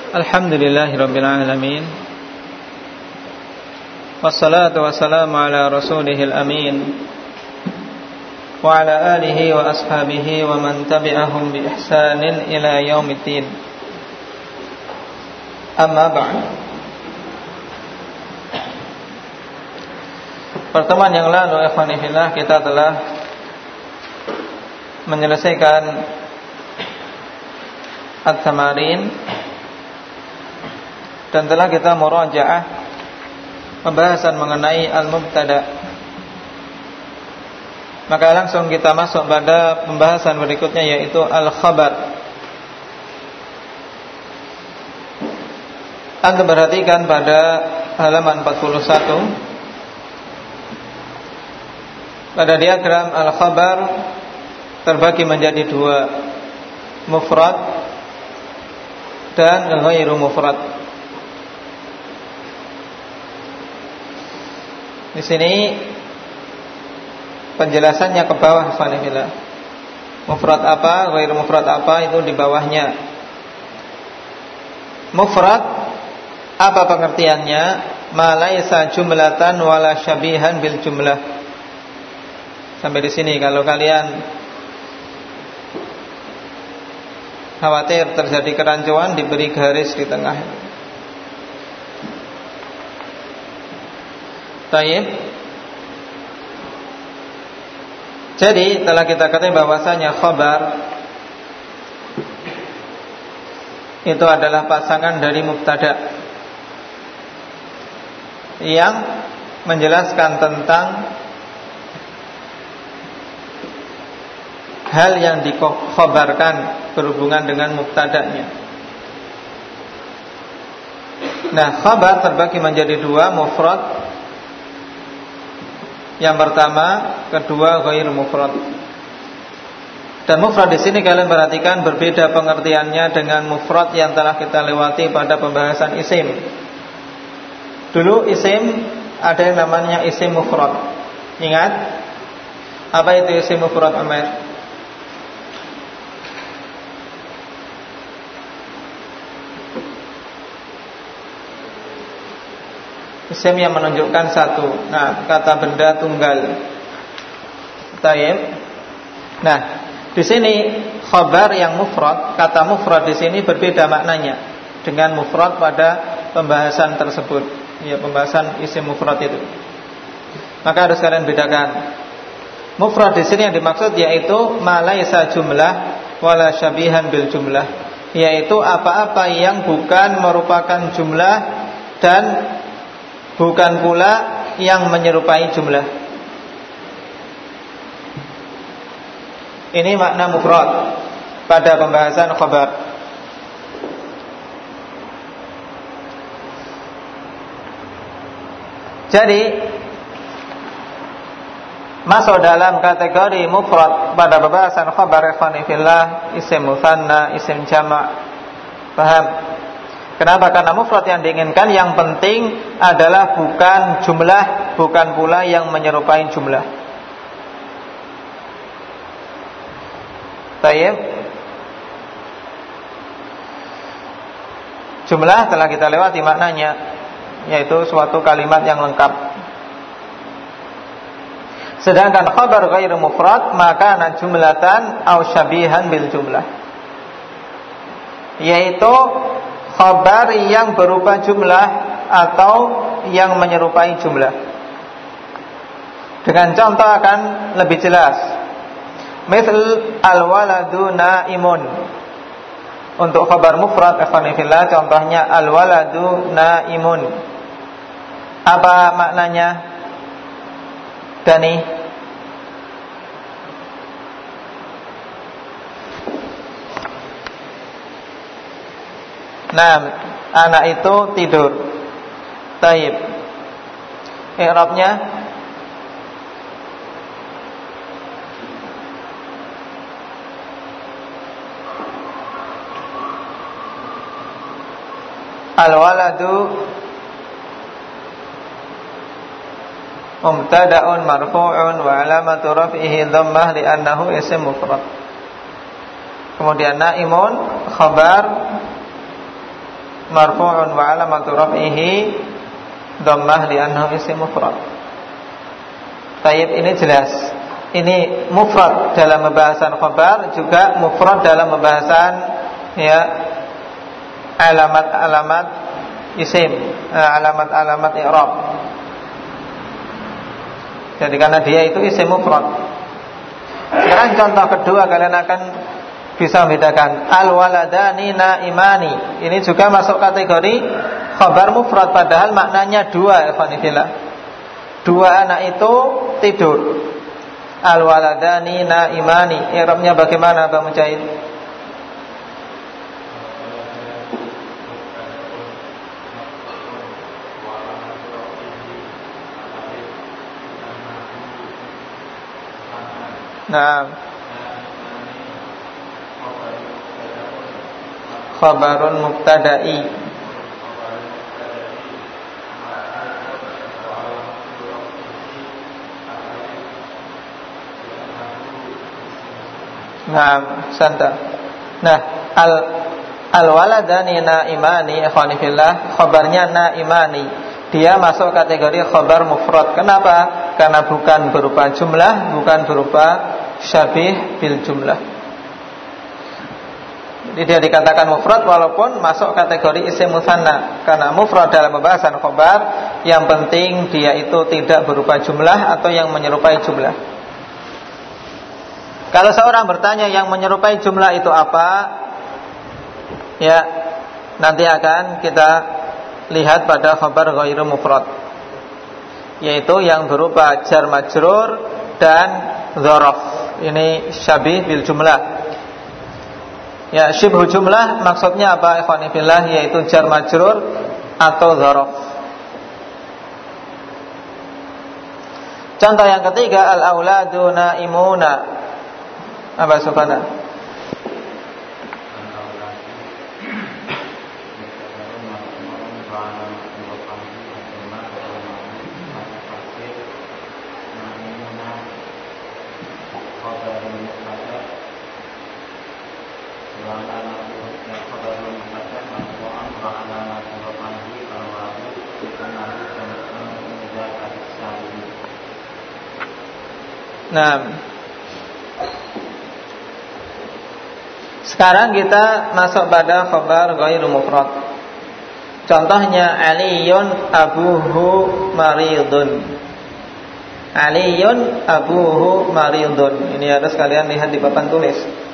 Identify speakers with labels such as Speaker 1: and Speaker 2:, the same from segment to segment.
Speaker 1: Alhamdulillahirabbil alamin. Wassalatu wassalamu ala rasulihil amin wa ala alihi wa ashabihi wa man tabi'ahum bi ihsanin ila yaumiddin. Amma ba'd. Pertemuan yang lalu ikhwan fillah kita telah menyelesaikan at-tamarin dan telah kita murajaah pembahasan mengenai al-mubtada. Maka langsung kita masuk pada pembahasan berikutnya, yaitu al-khabar. Anda perhatikan pada halaman 41, pada diagram al-khabar terbagi menjadi dua, mufrad dan ghairu mufrad. Di sini penjelasannya ke bawah, Fanifillah. Mufrad apa, ghairu mufrad apa, itu di bawahnya. Mufrad apa pengertiannya? Ma laisa jumlatan wala syabihan bil jumlah. Sampai di sini. Kalau kalian khawatir terjadi kerancuan, diberi garis di tengah. Baik. Jadi telah kita katakan bahwasanya khabar itu adalah pasangan dari mubtada yang menjelaskan tentang hal yang dikhabarkan berhubungan dengan mubtadanya. Nah, khabar terbagi menjadi dua, mufrad yang pertama, kedua ghairu mufrad. Dan mufrad di sini kalian perhatikan berbeda pengertiannya dengan mufrad yang telah kita lewati pada pembahasan isim. Dulu isim ada yang namanya isim mufrad. Ingat? Apa itu isim mufrad, Amir? Isim yang menunjukkan satu. Nah, kata benda tunggal. Taib. Nah, di sini khabar yang mufrad, kata mufrad di sini berbeda maknanya dengan mufrad pada pembahasan tersebut. Ya, pembahasan isim mufrad itu. Maka harus kalian bedakan. Mufrad di sini yang dimaksud yaitu ma laisa jumlah wala syabihan bil jumlah, yaitu apa-apa yang bukan merupakan jumlah dan bukan pula yang menyerupai jumlah. Ini makna mufrad pada pembahasan khabar. Jadi masuk dalam kategori mufrad pada pembahasan khabar, ikhwani fillah, isim mutsanna, isim jama'. Paham? Kenapa? Karena mufrad yang diinginkan yang penting adalah bukan jumlah, bukan pula yang menyerupai jumlah. Baik. Jumlah telah kita lewati maknanya, yaitu suatu kalimat yang lengkap. Sedangkan khabar ghairu mufrad maka ana jumlatan aw syabihan bil jumlah, yaitu khabar yang berupa jumlah atau yang menyerupai jumlah. Dengan contoh akan lebih jelas. Misal al-waladu naimun. Untuk khabar mufrad, ikhwani fillah, contohnya al-waladu naimun. Apa maknanya? Dani? Nah, anak itu tidur. Taib. I'rabnya al-waladu mubtada'un marfu'un wa alamatu raf'ihi dhammah li'annahu ism mufrad. Kemudian naimun khabar marfu'un wa alamatu raf'ihi dhammah li'annahu isim mufrad. Taib, ini jelas. Ini mufrad dalam pembahasan khabar, juga mufrad dalam pembahasan ya alamat-alamat isim, alamat-alamat i'rab. Jadi karena dia itu isim mufrad. Sekarang contoh kedua, kalian akan bisa membedakan. Al-waladani naimani. Ini juga masuk kategori khabar mufrad, padahal maknanya dua, ikhwanillah. Dua anak itu tidur. Al-waladani naimani. I'rabnya bagaimana, Bang Mujahid? Nah, khabarun mubtada'i. Nah, santa. Nah, al-waladani naimani, ikhwani fillah, khabarnya naimani. Dia masuk kategori khabar mufrad. Kenapa? Karena bukan berupa jumlah, bukan berupa syabih bil jumlah. Jadi dia dikatakan mufrad walaupun masuk kategori isim musanna. Karena mufrad dalam pembahasan khabar, yang penting dia itu tidak berupa jumlah atau yang menyerupai jumlah. Kalau seorang bertanya yang menyerupai jumlah itu apa, ya nanti akan kita lihat pada khabar ghairu mufrad, yaitu yang berupa jar majrur dan dzaraf. Ini syabih bil jumlah. Ya, syibhu jumlah maksudnya apa, ikhwani fillah? Yaitu jar majrur atau dzaraf. Contoh yang ketiga, al-auladu naimuna. Apa Subhana? Nah, sekarang kita masuk pada khabar ghairu mufrad. Contohnya Aliyun abuhu maridun. Aliyun abuhu maridun. Ini harus kalian lihat di papan tulis.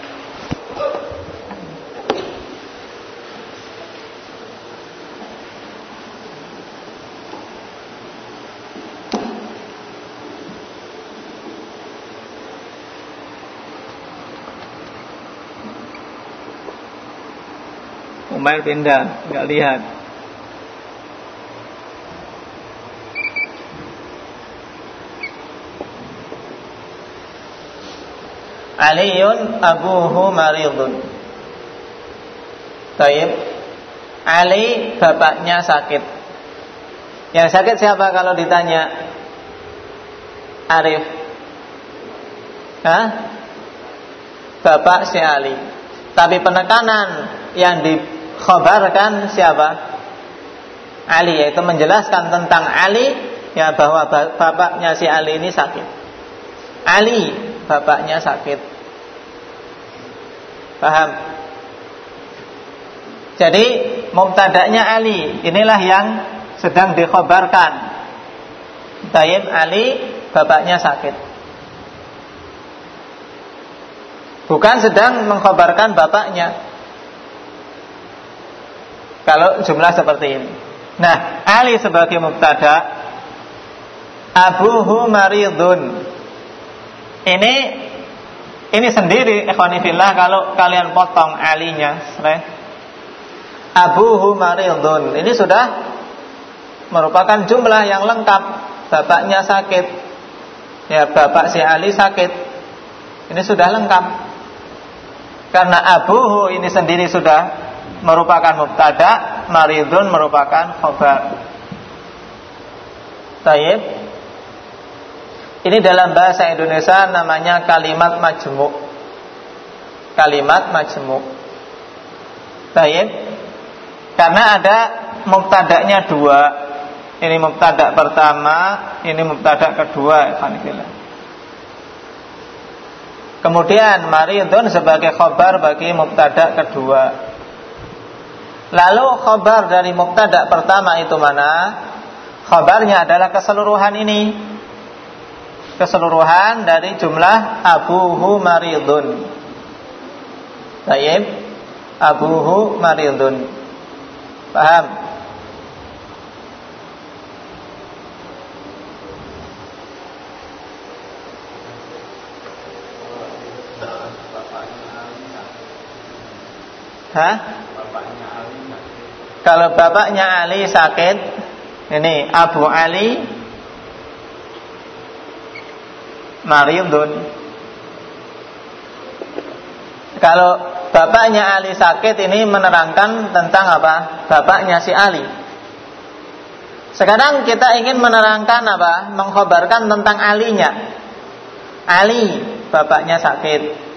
Speaker 1: Umair pindah, enggak lihat. Aliyun abuhu maridun. Taib. Ali bapaknya sakit. Yang sakit siapa kalau ditanya? Arif. Hah? Bapak si Ali. Tapi penekanan yang dikhabarkan siapa? Ali, yaitu menjelaskan tentang Ali, ya, bahwa bapaknya si Ali ini sakit. Ali, bapaknya sakit. Paham? Jadi mubtada'nya Ali, inilah yang sedang dikhabarkan. Taib, Ali, bapaknya sakit. Bukan sedang mengkhabarkan bapaknya. Kalau jumlah seperti ini. Nah, Ali sebagai mubtada, abuhu maridun. Ini sendiri, ikhwani fillah, kalau kalian potong alinya, abuhu maridun. Ini sudah merupakan jumlah yang lengkap. Bapaknya sakit. Ya, bapak si Ali sakit. Ini sudah lengkap. Karena abuhu ini sendiri sudah merupakan mubtada, maridun merupakan khabar. Taib. Ini dalam bahasa Indonesia namanya kalimat majmu'. Kalimat majmu'. Taib. Karena ada mubtada'nya dua. Ini mubtada' pertama, ini mubtada' kedua. Kemudian maridun sebagai khabar bagi mubtada' kedua. Lalu khabar dari mubtada' pertama itu mana? Khabarnya adalah keseluruhan ini. Keseluruhan dari jumlah abuhu maridun. Baik, abuhu maridun. Paham? Hah? Kalau bapaknya Ali sakit, ini Abu Ali maridun. Kalau bapaknya Ali sakit, ini menerangkan tentang apa? Bapaknya si Ali. Sekarang kita ingin menerangkan apa? Mengkhabarkan tentang Alinya. Ali, bapaknya sakit.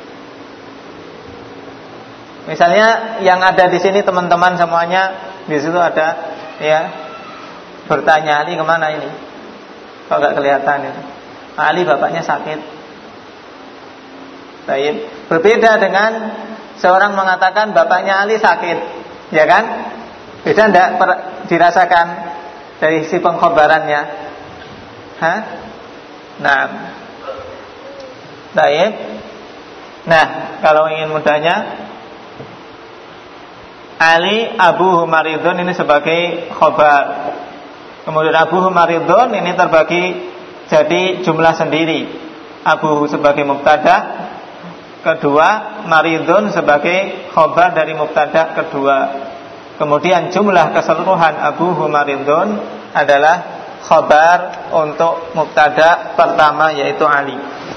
Speaker 1: Misalnya yang ada di sini teman-teman semuanya, di situ ada, ya, bertanya Ali kemana ini? Kok nggak kelihatan itu? Ali bapaknya sakit. Baik. Berbeda dengan seorang mengatakan bapaknya Ali sakit, ya kan? Beda enggak dirasakan dari sisi pengkhabarannya? Hah? Nah. Baik. Nah, kalau ingin mudahnya, Ali Abu Maridun ini sebagai khabar. Kemudian Abu Maridun ini terbagi jadi jumlah sendiri. Abu sebagai mubtada, kedua Maridun sebagai khabar dari mubtada kedua. Kemudian jumlah keseluruhan Abu Maridun adalah khabar untuk mubtada pertama, yaitu Ali.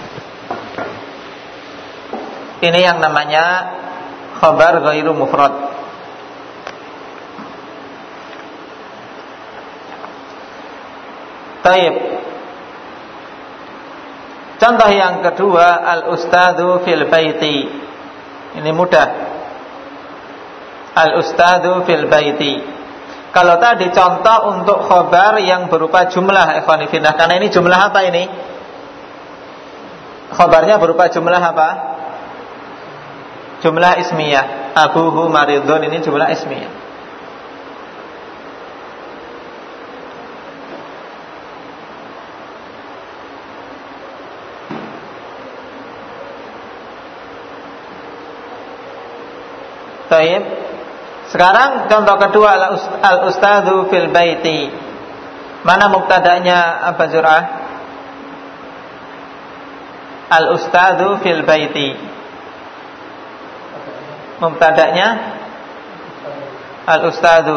Speaker 1: Ini yang namanya khabar ghairu mufrad. Taib. Contoh yang kedua, al-ustadzu fil baiti. Ini mudah. Al-ustadzu fil baiti. Kalau tadi contoh untuk khabar yang berupa jumlah, ikhwan fillah. Karena ini jumlah apa ini? Khabarnya berupa jumlah apa? Jumlah ismiyah. Abuhu maridun, ini jumlah ismiyah. Baik. Sekarang contoh kedua, al-ustadzu fil baiti. Mana mubtada'nya Abu Zur'ah? Al-ustadzu fil baiti. Mubtada'nya al-ustadzu.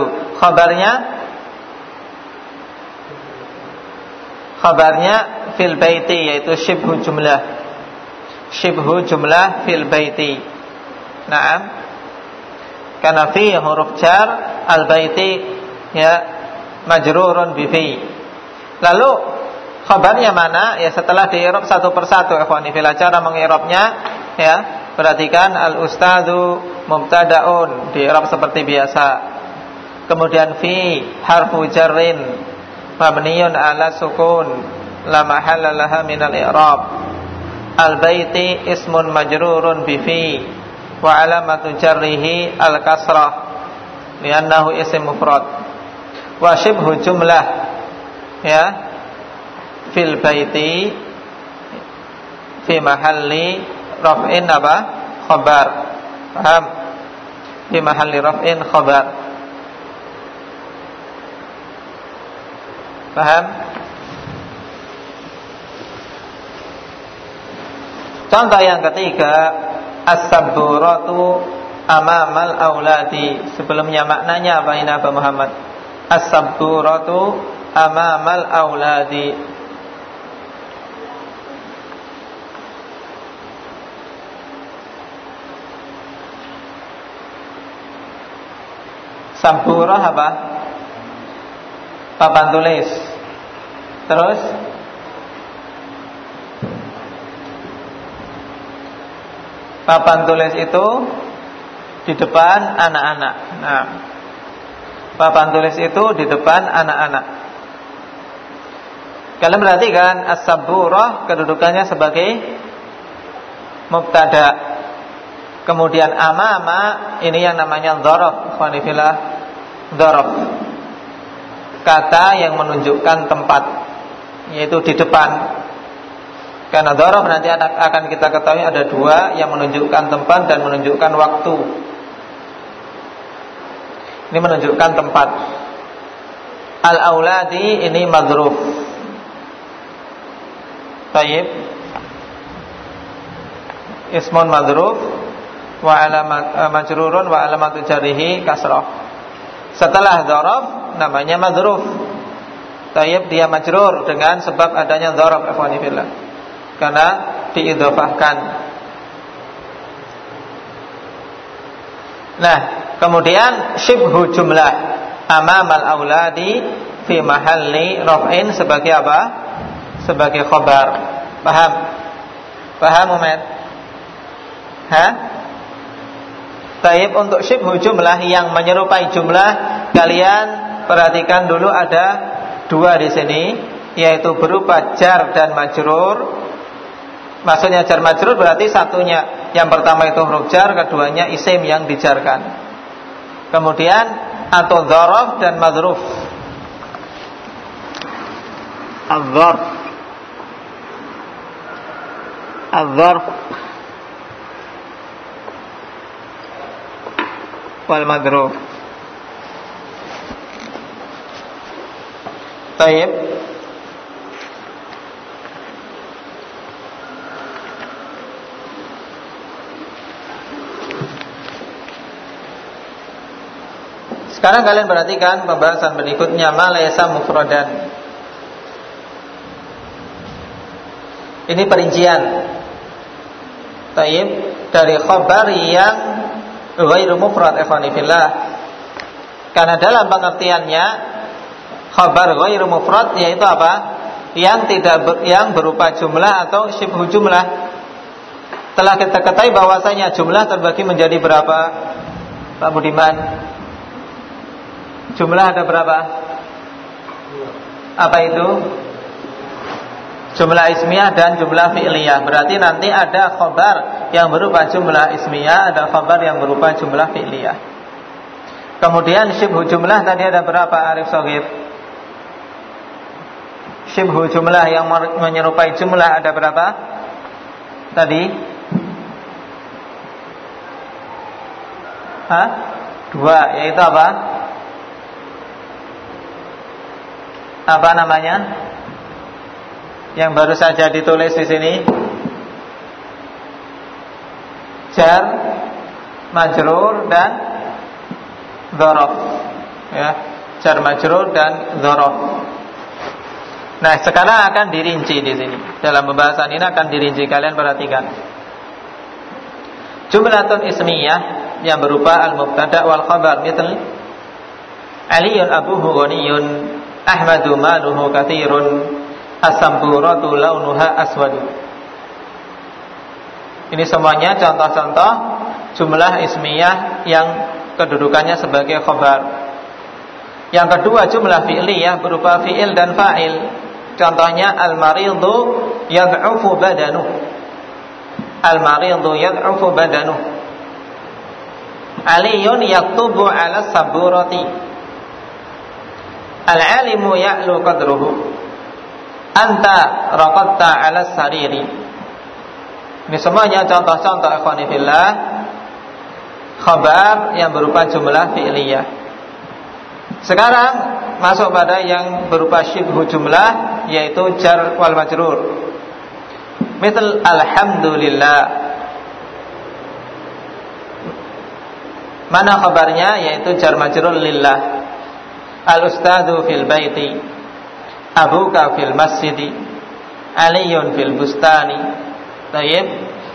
Speaker 1: Khabarnya fil baiti, yaitu syibhu jumlah. Syibhu jumlah fil baiti. Naam. Karena fi huruf jar, al-baiti ya majrurun bi fi. Lalu khabarnya mana? Ya setelah di-i'rab satu persatu, ikhwani fillah. Cara mengi'rabnya ya, perhatikan al-ustadzu mubtada'un, di-i'rab seperti biasa. Kemudian fi harfu jarrin mabniyun ala sukun la mahalla laha minal i'rab. Al-baiti ismun majrurun bi fi wa alamatu jarrihi al-kasrah li'annahu isim mufrad. Wa shibhu jumlah ya fil baiti fi mahalli raf'in apa? Khabar. Paham? Fi mahalli raf'in khabar. Paham? Contoh yang ketiga, as-sabburatu amamal auladi. Sebelumnya maknanya apa ini Abu Muhammad? As-sabburatu amamal auladi. Sabburah apa? Papan tulis. Terus papan tulis itu di depan anak-anak. Nah, Papan tulis itu di depan anak-anak. Kalian perhatikan as-sabburah kedudukannya sebagai mubtada. Kemudian amama ini yang namanya dzaraf, ikhwanifillah, dzaraf. Kata yang menunjukkan tempat, yaitu di depan. Karena dzaraf nanti akan kita ketahui ada dua, yang menunjukkan tempat dan menunjukkan waktu. Ini menunjukkan tempat. Al-auladi ini madzruf. Baik. Ismun madzruf wa alamat majrurun wa alamatu jarrihi kasrah. Setelah dzaraf namanya madzruf. Baik, dia majrur dengan sebab adanya dzaraf, ikhwani fillah. Karena diidhofahkan. Nah, kemudian syibhu jumlah amamal auladi fi mahalli raf'in sebagai apa? Sebagai khabar. Paham? Paham, Umair? Taib, untuk syibhu jumlah yang menyerupai jumlah, kalian perhatikan dulu ada dua di sini, yaitu berupa jar dan majrur. Maksudnya jar majrur berarti satunya, yang pertama itu huruf jar, keduanya isim yang dijarkan. Kemudian atau dzaraf dan madzruf. Adzarf, adzarf wal madzruf. Baik. Sekarang kalian perhatikan pembahasan berikutnya, ma laysa mufradan. Ini perincian. Taib, dari khabar yang ghairu mufrad, ikhwani fillah. Karena dalam pengertiannya khabar ghairu mufrad yaitu apa? Yang berupa jumlah atau syibhu jumlah. Telah kita ketahui bahwasanya jumlah terbagi menjadi berapa, Pak Budiman? Jumlah ada berapa? Apa itu? Jumlah ismiyah dan jumlah fi'liyah. Berarti nanti ada khabar yang berupa jumlah ismiyah, ada khabar yang berupa jumlah fi'liyah. Kemudian syibhu jumlah tadi ada berapa, Arif Shogib? Syibhu jumlah yang menyerupai jumlah ada berapa tadi? Dua, yaitu apa? Apa namanya? Yang baru saja ditulis di sini. Jar, majrur dan dzaraf. Ya, jar majrur dan dzaraf. Nah, sekarang akan dirinci di sini. Dalam pembahasan ini akan dirinci, kalian perhatikan. Jumlatun ismiyah yang berupa al-mubtada wal khabar, misal Aliyun abuhu ghaniyun, Ahmadu maluhu katsirun, as-samburatu launuha aswadu. Ini semuanya contoh-contoh jumlah ismiyah yang kedudukannya sebagai khabar. Yang kedua jumlah fi'liyah berupa fi'il dan fa'il. Contohnya al-maridu yad'ufu badanuh. Al-maridu yad'ufu badanuh. Aliyun yaktubu ala saburati. Al-alimu ya'lu qadruhu. Anta raqatta ala sariri. Ini semuanya contoh-contoh ikhwani fillah khabar yang berupa jumlah fi'liyah. Sekarang masuk pada yang berupa syibhu jumlah, yaitu jar wal majrur. Misal alhamdulillah. Mana khabarnya? Yaitu jar majrur lillah. Al-ustadu fil baiti, abuka fil masjidi, aliyun fil bustani. Baik.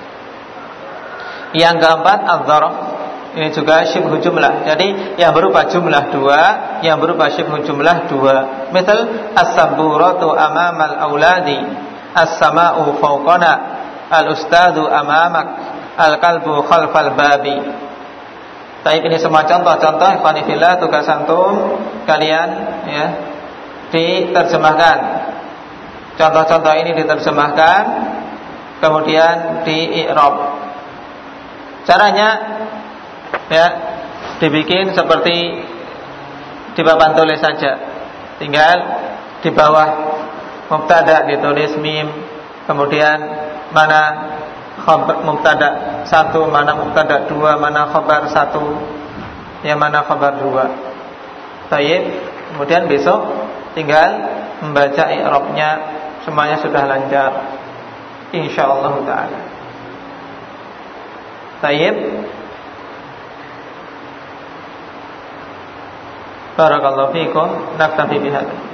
Speaker 1: Yang keempat adzarf. Ini juga syibhu jumlah. Jadi yang berupa jumlah dua, yang berupa syibhu jumlah dua. Misal as-saburatu amamal auladi, as-sama'u fawqana, al-ustadu amamak, al-qalbu khalfal babi. Baik, ini semua contoh-contoh ikhwanifillah, tugas antum kalian ya diterjemahkan. Contoh-contoh ini diterjemahkan, kemudian di-i'rab. Caranya ya dibikin seperti di papan tulis saja. Tinggal di bawah mubtada ditulis mim, kemudian mana khabar mubtada 1, mana mubtada 2, mana khabar 1, yang mana khabar 2. Baik, kemudian besok tinggal membaca i'rabnya, semuanya sudah lancar insyaallah taala. Baik. Barakallahu fiikum, naktafi bihadza.